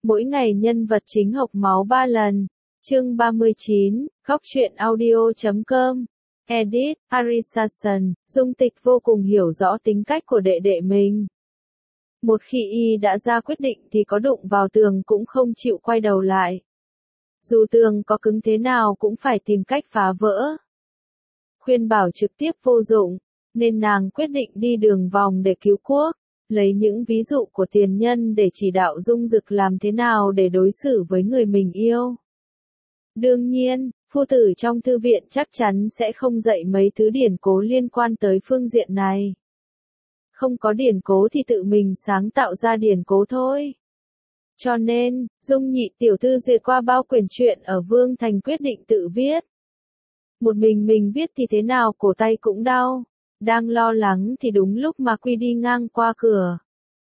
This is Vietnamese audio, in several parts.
Mỗi ngày nhân vật chính hộc máu 3 lần. Chương 39, Góc truyện audio.com. Edit, Arisasan, Dung Tịch vô cùng hiểu rõ tính cách của đệ đệ mình. Một khi y đã ra quyết định thì có đụng vào tường cũng không chịu quay đầu lại. Dù tường có cứng thế nào cũng phải tìm cách phá vỡ. Khuyên bảo trực tiếp vô dụng, nên nàng quyết định đi đường vòng để cứu quốc, lấy những ví dụ của tiền nhân để chỉ đạo Dung Dực làm thế nào để đối xử với người mình yêu. Đương nhiên, phu tử trong thư viện chắc chắn sẽ không dạy mấy thứ điển cố liên quan tới phương diện này. Không có điển cố thì tự mình sáng tạo ra điển cố thôi. Cho nên, Dung Nhị tiểu thư duyệt qua bao quyển truyện ở Vương Thành quyết định tự viết. Một mình viết thì thế nào cổ tay cũng đau. Đang lo lắng thì đúng lúc mà Quy đi ngang qua cửa.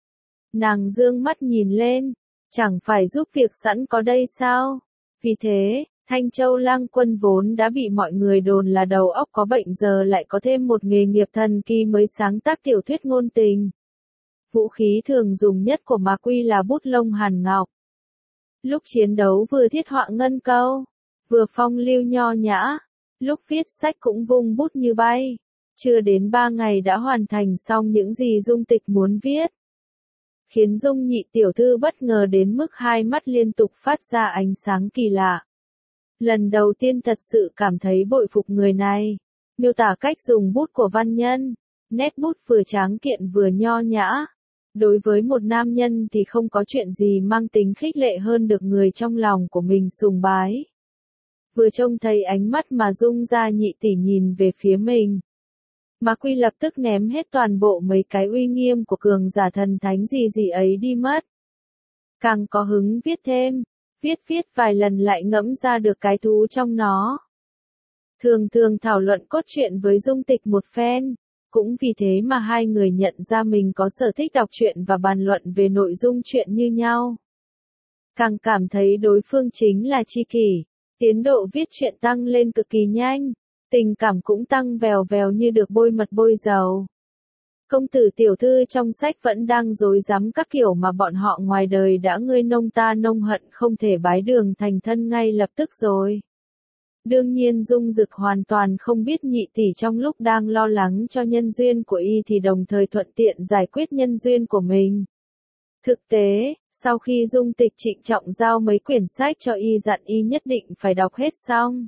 Nàng dương mắt nhìn lên, chẳng phải giúp việc sẵn có đây sao? Vì thế, Thanh Châu Lang Quân vốn đã bị mọi người đồn là đầu óc có bệnh giờ lại có thêm một nghề nghiệp thần kỳ mới sáng tác tiểu thuyết ngôn tình. Vũ khí thường dùng nhất của Ma Quy là bút lông hàn ngọc. Lúc chiến đấu vừa thiết họa ngân câu, vừa phong lưu nho nhã, lúc viết sách cũng vung bút như bay. Chưa đến 3 ngày đã hoàn thành xong những gì Dung Tịch muốn viết. Khiến Dung Nhị tiểu thư bất ngờ đến mức hai mắt liên tục phát ra ánh sáng kỳ lạ. Lần đầu tiên thật sự cảm thấy bội phục người này. Miêu tả cách dùng bút của văn nhân, nét bút vừa tráng kiện vừa nho nhã. Đối với một nam nhân thì không có chuyện gì mang tính khích lệ hơn được người trong lòng của mình sùng bái. Vừa trông thấy ánh mắt mà Dung gia nhị tỷ nhìn về phía mình. Ma Quy lập tức ném hết toàn bộ mấy cái uy nghiêm của cường giả thần thánh gì ấy đi mất. Càng có hứng viết thêm, viết vài lần lại ngẫm ra được cái thú trong nó. Thường thảo luận cốt truyện với Dung Tịch một phen, cũng vì thế mà hai người nhận ra mình có sở thích đọc truyện và bàn luận về nội dung truyện như nhau. Càng cảm thấy đối phương chính là tri kỷ, tiến độ viết truyện tăng lên cực kỳ nhanh. Tình cảm cũng tăng vèo vèo như được bôi mật bôi dầu. Công tử tiểu thư trong sách vẫn đang rối rắm các kiểu mà bọn họ ngoài đời đã ngươi nông ta nông hận không thể bái đường thành thân ngay lập tức rồi. Đương nhiên Dung Dực hoàn toàn không biết nhị tỷ trong lúc đang lo lắng cho nhân duyên của y thì đồng thời thuận tiện giải quyết nhân duyên của mình. Thực tế, sau khi Dung Tịch trịnh trọng giao mấy quyển sách cho y dặn y nhất định phải đọc hết xong.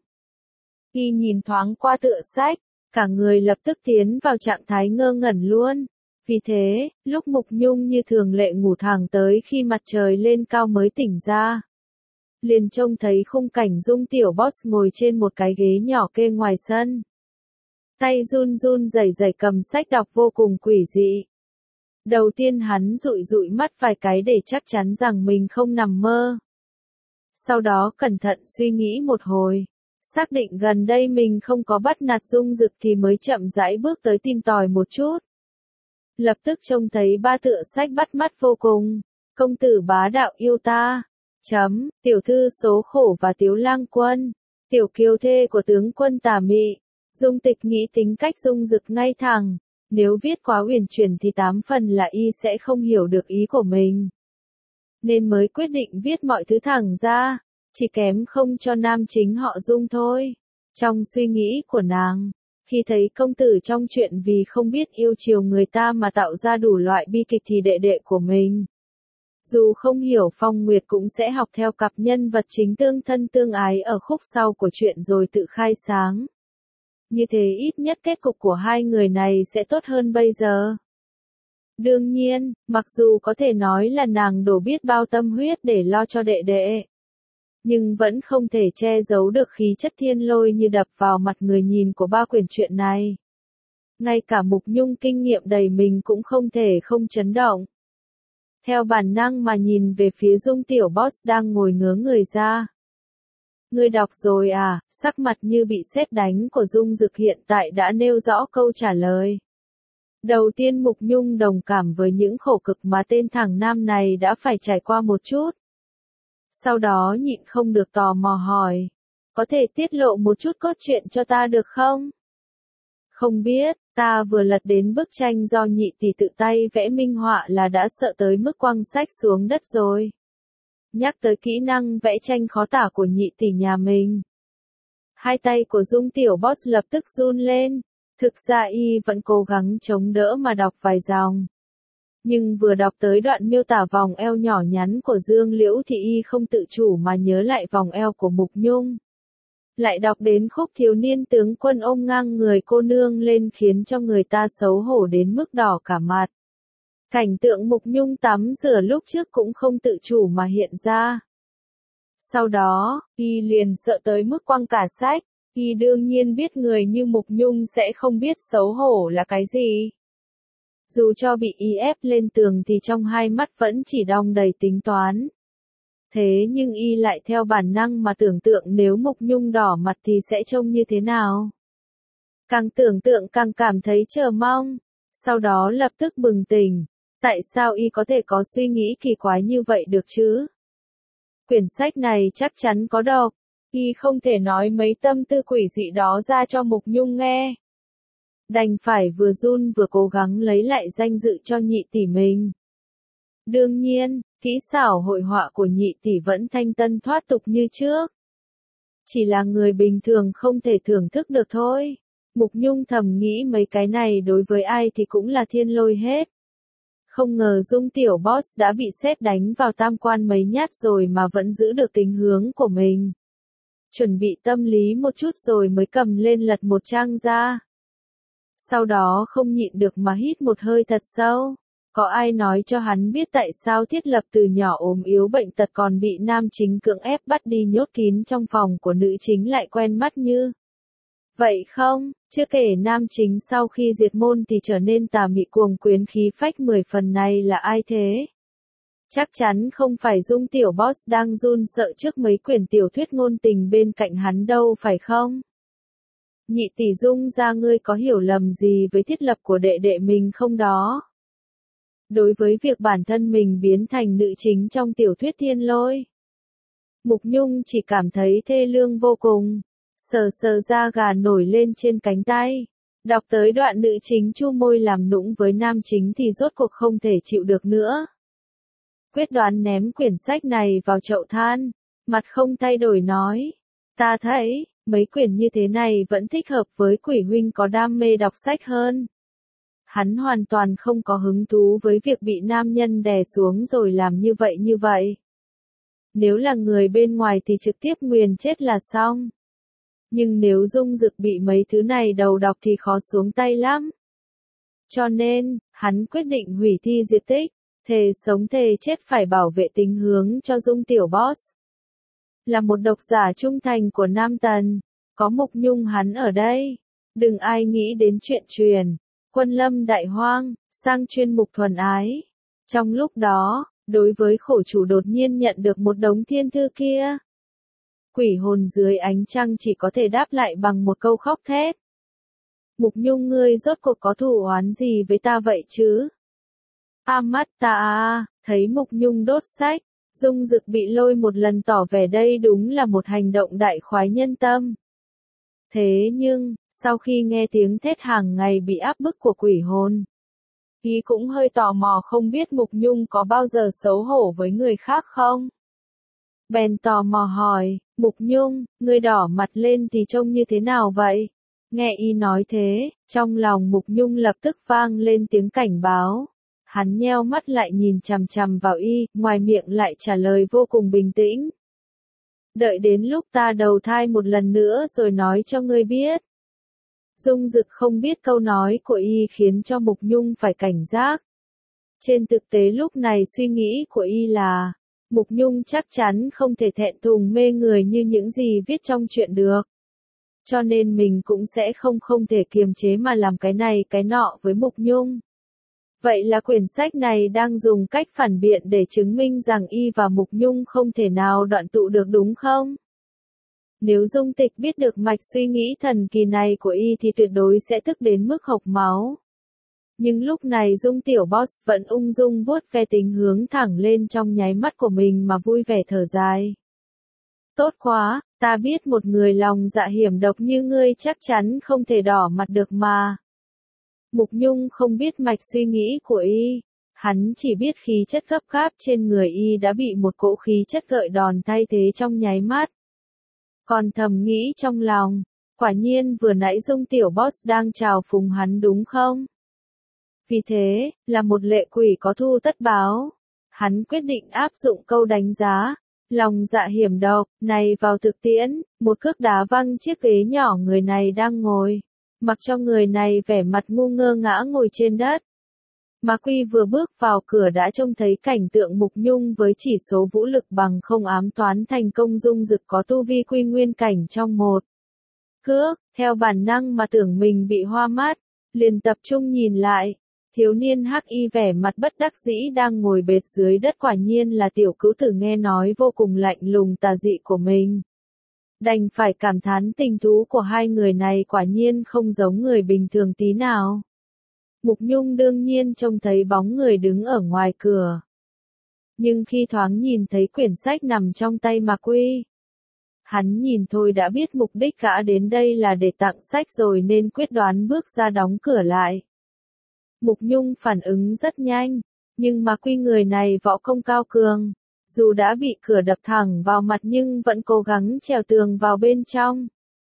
Y nhìn thoáng qua tựa sách, cả người lập tức tiến vào trạng thái ngơ ngẩn luôn. Vì thế, lúc Mục Nhung như thường lệ ngủ thẳng tới khi mặt trời lên cao mới tỉnh ra. Liền trông thấy khung cảnh Dung tiểu boss ngồi trên một cái ghế nhỏ kê ngoài sân. Tay run rẩy cầm sách đọc vô cùng quỷ dị. Đầu tiên hắn dụi mắt vài cái để chắc chắn rằng mình không nằm mơ. Sau đó cẩn thận suy nghĩ một hồi. Xác định gần đây mình không có bắt nạt Dung Dực thì mới chậm rãi bước tới tìm tòi một chút. Lập tức trông thấy ba tựa sách bắt mắt vô cùng. Công tử bá đạo yêu ta. Tiểu thư số khổ và Tiếu Lang Quân. Tiểu kiều thê của tướng quân tà mị. Dung Tịch nghĩ tính cách Dung Dực ngay thẳng. Nếu viết quá uyển chuyển thì 8 phần là y sẽ không hiểu được ý của mình. Nên mới quyết định viết mọi thứ thẳng ra. Chỉ kém không cho nam chính họ Dung thôi. Trong suy nghĩ của nàng, khi thấy công tử trong chuyện vì không biết yêu chiều người ta mà tạo ra đủ loại bi kịch thì đệ đệ của mình. Dù không hiểu Phong Nguyệt cũng sẽ học theo cặp nhân vật chính tương thân tương ái ở khúc sau của chuyện rồi tự khai sáng. Như thế ít nhất kết cục của hai người này sẽ tốt hơn bây giờ. Đương nhiên, mặc dù có thể nói là nàng đổ biết bao tâm huyết để lo cho đệ đệ. Nhưng vẫn không thể che giấu được khí chất thiên lôi như đập vào mặt người nhìn của ba quyển truyện này. Ngay cả Mục Nhung kinh nghiệm đầy mình cũng không thể không chấn động. Theo bản năng mà nhìn về phía Dung tiểu boss đang ngồi ngớ người ra. Ngươi đọc rồi à? Sắc mặt như bị sét đánh của Dung Dực hiện tại đã nêu rõ câu trả lời. Đầu tiên Mục Nhung đồng cảm với những khổ cực mà tên thằng nam này đã phải trải qua một chút. Sau đó nhịn không được tò mò hỏi. Có thể tiết lộ một chút cốt truyện cho ta được không? Không biết, ta vừa lật đến bức tranh do nhị tỷ tự tay vẽ minh họa là đã sợ tới mức quăng sách xuống đất rồi. Nhắc tới kỹ năng vẽ tranh khó tả của nhị tỷ nhà mình. Hai tay của Dung tiểu boss lập tức run lên. Thực ra y vẫn cố gắng chống đỡ mà đọc vài dòng. Nhưng vừa đọc tới đoạn miêu tả vòng eo nhỏ nhắn của Dương Liễu thì y không tự chủ mà nhớ lại vòng eo của Mục Nhung. Lại đọc đến khúc thiếu niên tướng quân ôm ngang người cô nương lên khiến cho người ta xấu hổ đến mức đỏ cả mặt. Cảnh tượng Mục Nhung tắm rửa lúc trước cũng không tự chủ mà hiện ra. Sau đó, y liền sợ tới mức quăng cả sách, y đương nhiên biết người như Mục Nhung sẽ không biết xấu hổ là cái gì. Dù cho bị y ép lên tường thì trong hai mắt vẫn chỉ đong đầy tính toán. Thế nhưng y lại theo bản năng mà tưởng tượng nếu Mục Nhung đỏ mặt thì sẽ trông như thế nào. Càng tưởng tượng càng cảm thấy chờ mong, sau đó lập tức bừng tỉnh. Tại sao y có thể có suy nghĩ kỳ quái như vậy được chứ? Quyển sách này chắc chắn có độc, y không thể nói mấy tâm tư quỷ dị đó ra cho Mục Nhung nghe. Đành phải vừa run vừa cố gắng lấy lại danh dự cho nhị tỷ mình. Đương nhiên, kỹ xảo hội họa của nhị tỷ vẫn thanh tân thoát tục như trước. Chỉ là người bình thường không thể thưởng thức được thôi. Mục Nhung thầm nghĩ mấy cái này đối với ai thì cũng là thiên lôi hết. Không ngờ Dung tiểu boss đã bị sét đánh vào tam quan mấy nhát rồi mà vẫn giữ được tính hướng của mình. Chuẩn bị tâm lý một chút rồi mới cầm lên lật một trang ra. Sau đó không nhịn được mà hít một hơi thật sâu. Có ai nói cho hắn biết tại sao Thiết Lập từ nhỏ ốm yếu bệnh tật còn bị nam chính cưỡng ép bắt đi nhốt kín trong phòng của nữ chính lại quen mắt như vậy không? Chưa kể nam chính sau khi diệt môn thì trở nên tà mị cuồng quyến khí phách 10 phần này là ai thế? Chắc chắn không phải Dung tiểu boss đang run sợ trước mấy quyển tiểu thuyết ngôn tình bên cạnh hắn đâu phải không? Nhị tỷ Dung ra ngươi có hiểu lầm gì với Thiết Lập của đệ đệ mình không đó? Đối với việc bản thân mình biến thành nữ chính trong tiểu thuyết thiên lôi, Mục Nhung chỉ cảm thấy thê lương vô cùng, sờ sờ da gà nổi lên trên cánh tay. Đọc tới đoạn nữ chính chu môi làm nũng với nam chính thì rốt cuộc không thể chịu được nữa. Quyết đoán ném quyển sách này vào chậu than, mặt không thay đổi nói, ta thấy, mấy quyển như thế này vẫn thích hợp với Quỷ huynh có đam mê đọc sách hơn. Hắn hoàn toàn không có hứng thú với việc bị nam nhân đè xuống rồi làm như vậy. Nếu là người bên ngoài thì trực tiếp nguyền chết là xong. Nhưng nếu Dung Dực bị mấy thứ này đầu độc thì khó xuống tay lắm. Cho nên, hắn quyết định hủy thi diệt tích, thề sống thề chết phải bảo vệ tính hướng cho Dung tiểu boss. Là một độc giả trung thành của Nam Tần, có Mục Nhung hắn ở đây. Đừng ai nghĩ đến chuyện truyền Quân Lâm Đại Hoang, sang chuyên mục thuần ái. Trong lúc đó, đối với khổ chủ đột nhiên nhận được một đống thiên thư kia, quỷ hồn dưới ánh trăng chỉ có thể đáp lại bằng một câu khóc thét. Mục Nhung ngươi rốt cuộc có thù oán gì với ta vậy chứ? Mắt ta thấy Mục Nhung đốt sách, Dung Dực bị lôi một lần tỏ vẻ đây đúng là một hành động đại khoái nhân tâm. Thế nhưng, sau khi nghe tiếng thét hàng ngày bị áp bức của quỷ hồn, y cũng hơi tò mò không biết Mục Nhung có bao giờ xấu hổ với người khác không? Bèn tò mò hỏi, Mục Nhung, ngươi đỏ mặt lên thì trông như thế nào vậy? Nghe y nói thế, trong lòng Mục Nhung lập tức vang lên tiếng cảnh báo. Hắn nheo mắt lại nhìn chằm chằm vào y, ngoài miệng lại trả lời vô cùng bình tĩnh. Đợi đến lúc ta đầu thai một lần nữa rồi nói cho ngươi biết. Dung Dực không biết câu nói của y khiến cho Mục Nhung phải cảnh giác. Trên thực tế lúc này suy nghĩ của y là, Mục Nhung chắc chắn không thể thẹn thùng mê người như những gì viết trong truyện được. Cho nên mình cũng sẽ không thể kiềm chế mà làm cái này cái nọ với Mục Nhung. Vậy là quyển sách này đang dùng cách phản biện để chứng minh rằng y và Mục Nhung không thể nào đoạn tụ được đúng không? Nếu Dung Tịch biết được mạch suy nghĩ thần kỳ này của y thì tuyệt đối sẽ tức đến mức hộc máu. Nhưng lúc này Dung tiểu boss vẫn ung dung vuốt ve tính hướng thẳng lên trong nháy mắt của mình mà vui vẻ thở dài. Tốt quá, ta biết một người lòng dạ hiểm độc như ngươi chắc chắn không thể đỏ mặt được mà. Mục Nhung không biết mạch suy nghĩ của y. Hắn chỉ biết khí chất gấp gáp trên người y đã bị một cỗ khí chất gợi đòn thay thế trong nháy mắt. Còn thầm nghĩ trong lòng, quả nhiên vừa nãy Dung tiểu boss đang chào phúng hắn đúng không? Vì thế, là một lệ quỷ có thu tất báo. Hắn quyết định áp dụng câu đánh giá, lòng dạ hiểm độc, này vào thực tiễn, một cước đá văng chiếc ghế nhỏ người này đang ngồi, mặc cho người này vẻ mặt ngu ngơ ngã ngồi trên đất. Mạc Quy vừa bước vào cửa đã trông thấy cảnh tượng Mục Nhung với chỉ số vũ lực bằng không ám toán thành công Dung Dực có tu vi quy nguyên cảnh trong một cước, theo bản năng mà tưởng mình bị hoa mắt, liền tập trung nhìn lại. Thiếu niên hắc y vẻ mặt bất đắc dĩ đang ngồi bệt dưới đất quả nhiên là tiểu cữu tử nghe nói vô cùng lạnh lùng tà dị của mình. Đành phải cảm thán tình thú của hai người này quả nhiên không giống người bình thường tí nào. Mục Nhung đương nhiên trông thấy bóng người đứng ở ngoài cửa. Nhưng khi thoáng nhìn thấy quyển sách nằm trong tay Mạc Quy, hắn nhìn thôi đã biết mục đích gã đến đây là để tặng sách rồi nên quyết đoán bước ra đóng cửa lại. Mục Nhung phản ứng rất nhanh, nhưng Mạc Quy người này võ công cao cường, dù đã bị cửa đập thẳng vào mặt nhưng vẫn cố gắng trèo tường vào bên trong.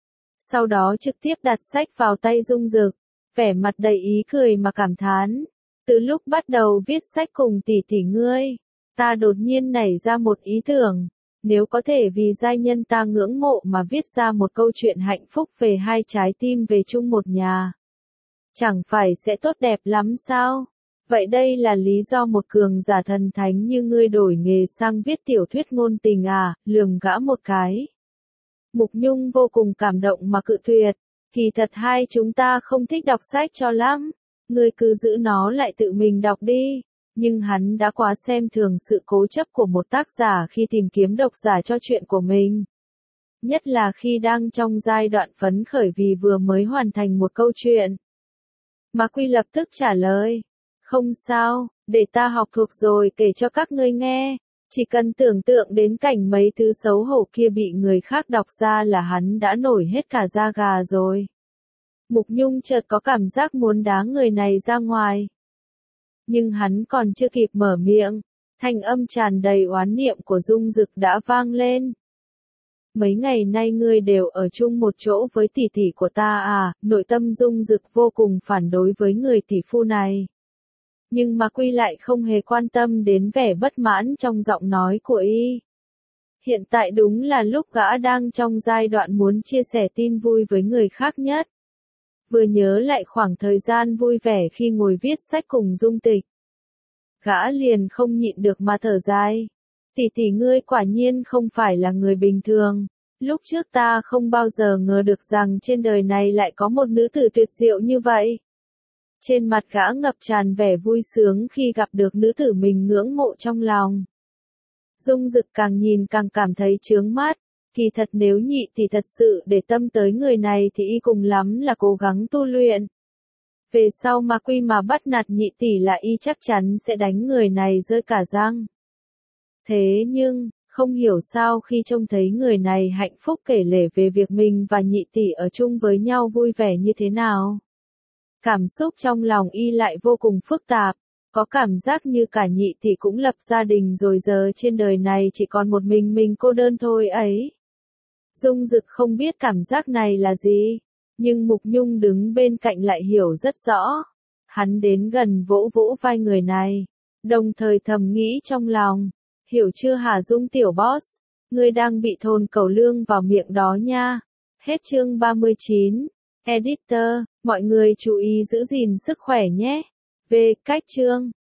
Sau đó trực tiếp đặt sách vào tay Dung Dực, vẻ mặt đầy ý cười mà cảm thán. Từ lúc bắt đầu viết sách cùng tỷ tỷ ngươi, ta đột nhiên nảy ra một ý tưởng, nếu có thể vì giai nhân ta ngưỡng mộ mà viết ra một câu chuyện hạnh phúc về hai trái tim về chung một nhà. Chẳng phải sẽ tốt đẹp lắm sao? Vậy đây là lý do một cường giả thần thánh như ngươi đổi nghề sang viết tiểu thuyết ngôn tình à, lườm gã một cái. Mục Nhung vô cùng cảm động mà cự tuyệt, kỳ thật hai chúng ta không thích đọc sách cho lắm, ngươi cứ giữ nó lại tự mình đọc đi. Nhưng hắn đã quá xem thường sự cố chấp của một tác giả khi tìm kiếm độc giả cho chuyện của mình. Nhất là khi đang trong giai đoạn phấn khởi vì vừa mới hoàn thành một câu chuyện. Mạc Quy lập tức trả lời, không sao, để ta học thuộc rồi kể cho các ngươi nghe, chỉ cần tưởng tượng đến cảnh mấy thứ xấu hổ kia bị người khác đọc ra là hắn đã nổi hết cả da gà rồi. Mục Nhung chợt có cảm giác muốn đá người này ra ngoài. Nhưng hắn còn chưa kịp mở miệng, thanh âm tràn đầy oán niệm của Dung Dực đã vang lên. Mấy ngày nay ngươi đều ở chung một chỗ với tỷ tỷ của ta à, nội tâm Dung Dực vô cùng phản đối với người tỷ phu này. Nhưng mà Quy lại không hề quan tâm đến vẻ bất mãn trong giọng nói của y. Hiện tại đúng là lúc gã đang trong giai đoạn muốn chia sẻ tin vui với người khác nhất. Vừa nhớ lại khoảng thời gian vui vẻ khi ngồi viết sách cùng Dung Tịch. Gã liền không nhịn được mà thở dài. Tỷ tỷ ngươi quả nhiên không phải là người bình thường. Lúc trước ta không bao giờ ngờ được rằng trên đời này lại có một nữ tử tuyệt diệu như vậy. Trên mặt gã ngập tràn vẻ vui sướng khi gặp được nữ tử mình ngưỡng mộ trong lòng. Dung Dực càng nhìn càng cảm thấy chướng mắt. Kỳ thật nếu nhị tỷ thật sự để tâm tới người này thì y cùng lắm là cố gắng tu luyện. Về sau mà Quy mà bắt nạt nhị tỷ là y chắc chắn sẽ đánh người này rơi cả răng. Thế nhưng, không hiểu sao khi trông thấy người này hạnh phúc kể lể về việc mình và nhị tỷ ở chung với nhau vui vẻ như thế nào. Cảm xúc trong lòng y lại vô cùng phức tạp, có cảm giác như cả nhị tỷ cũng lập gia đình rồi giờ trên đời này chỉ còn một mình cô đơn thôi ấy. Dung Dực không biết cảm giác này là gì, nhưng Mục Nhung đứng bên cạnh lại hiểu rất rõ. Hắn đến gần vỗ vỗ vai người này, đồng thời thầm nghĩ trong lòng, hiểu chưa hả Dung tiểu boss, ngươi đang bị thôn cẩu lương vào miệng đó nha. Hết chương 39. Editor, mọi người chú ý giữ gìn sức khỏe nhé. Về cách chương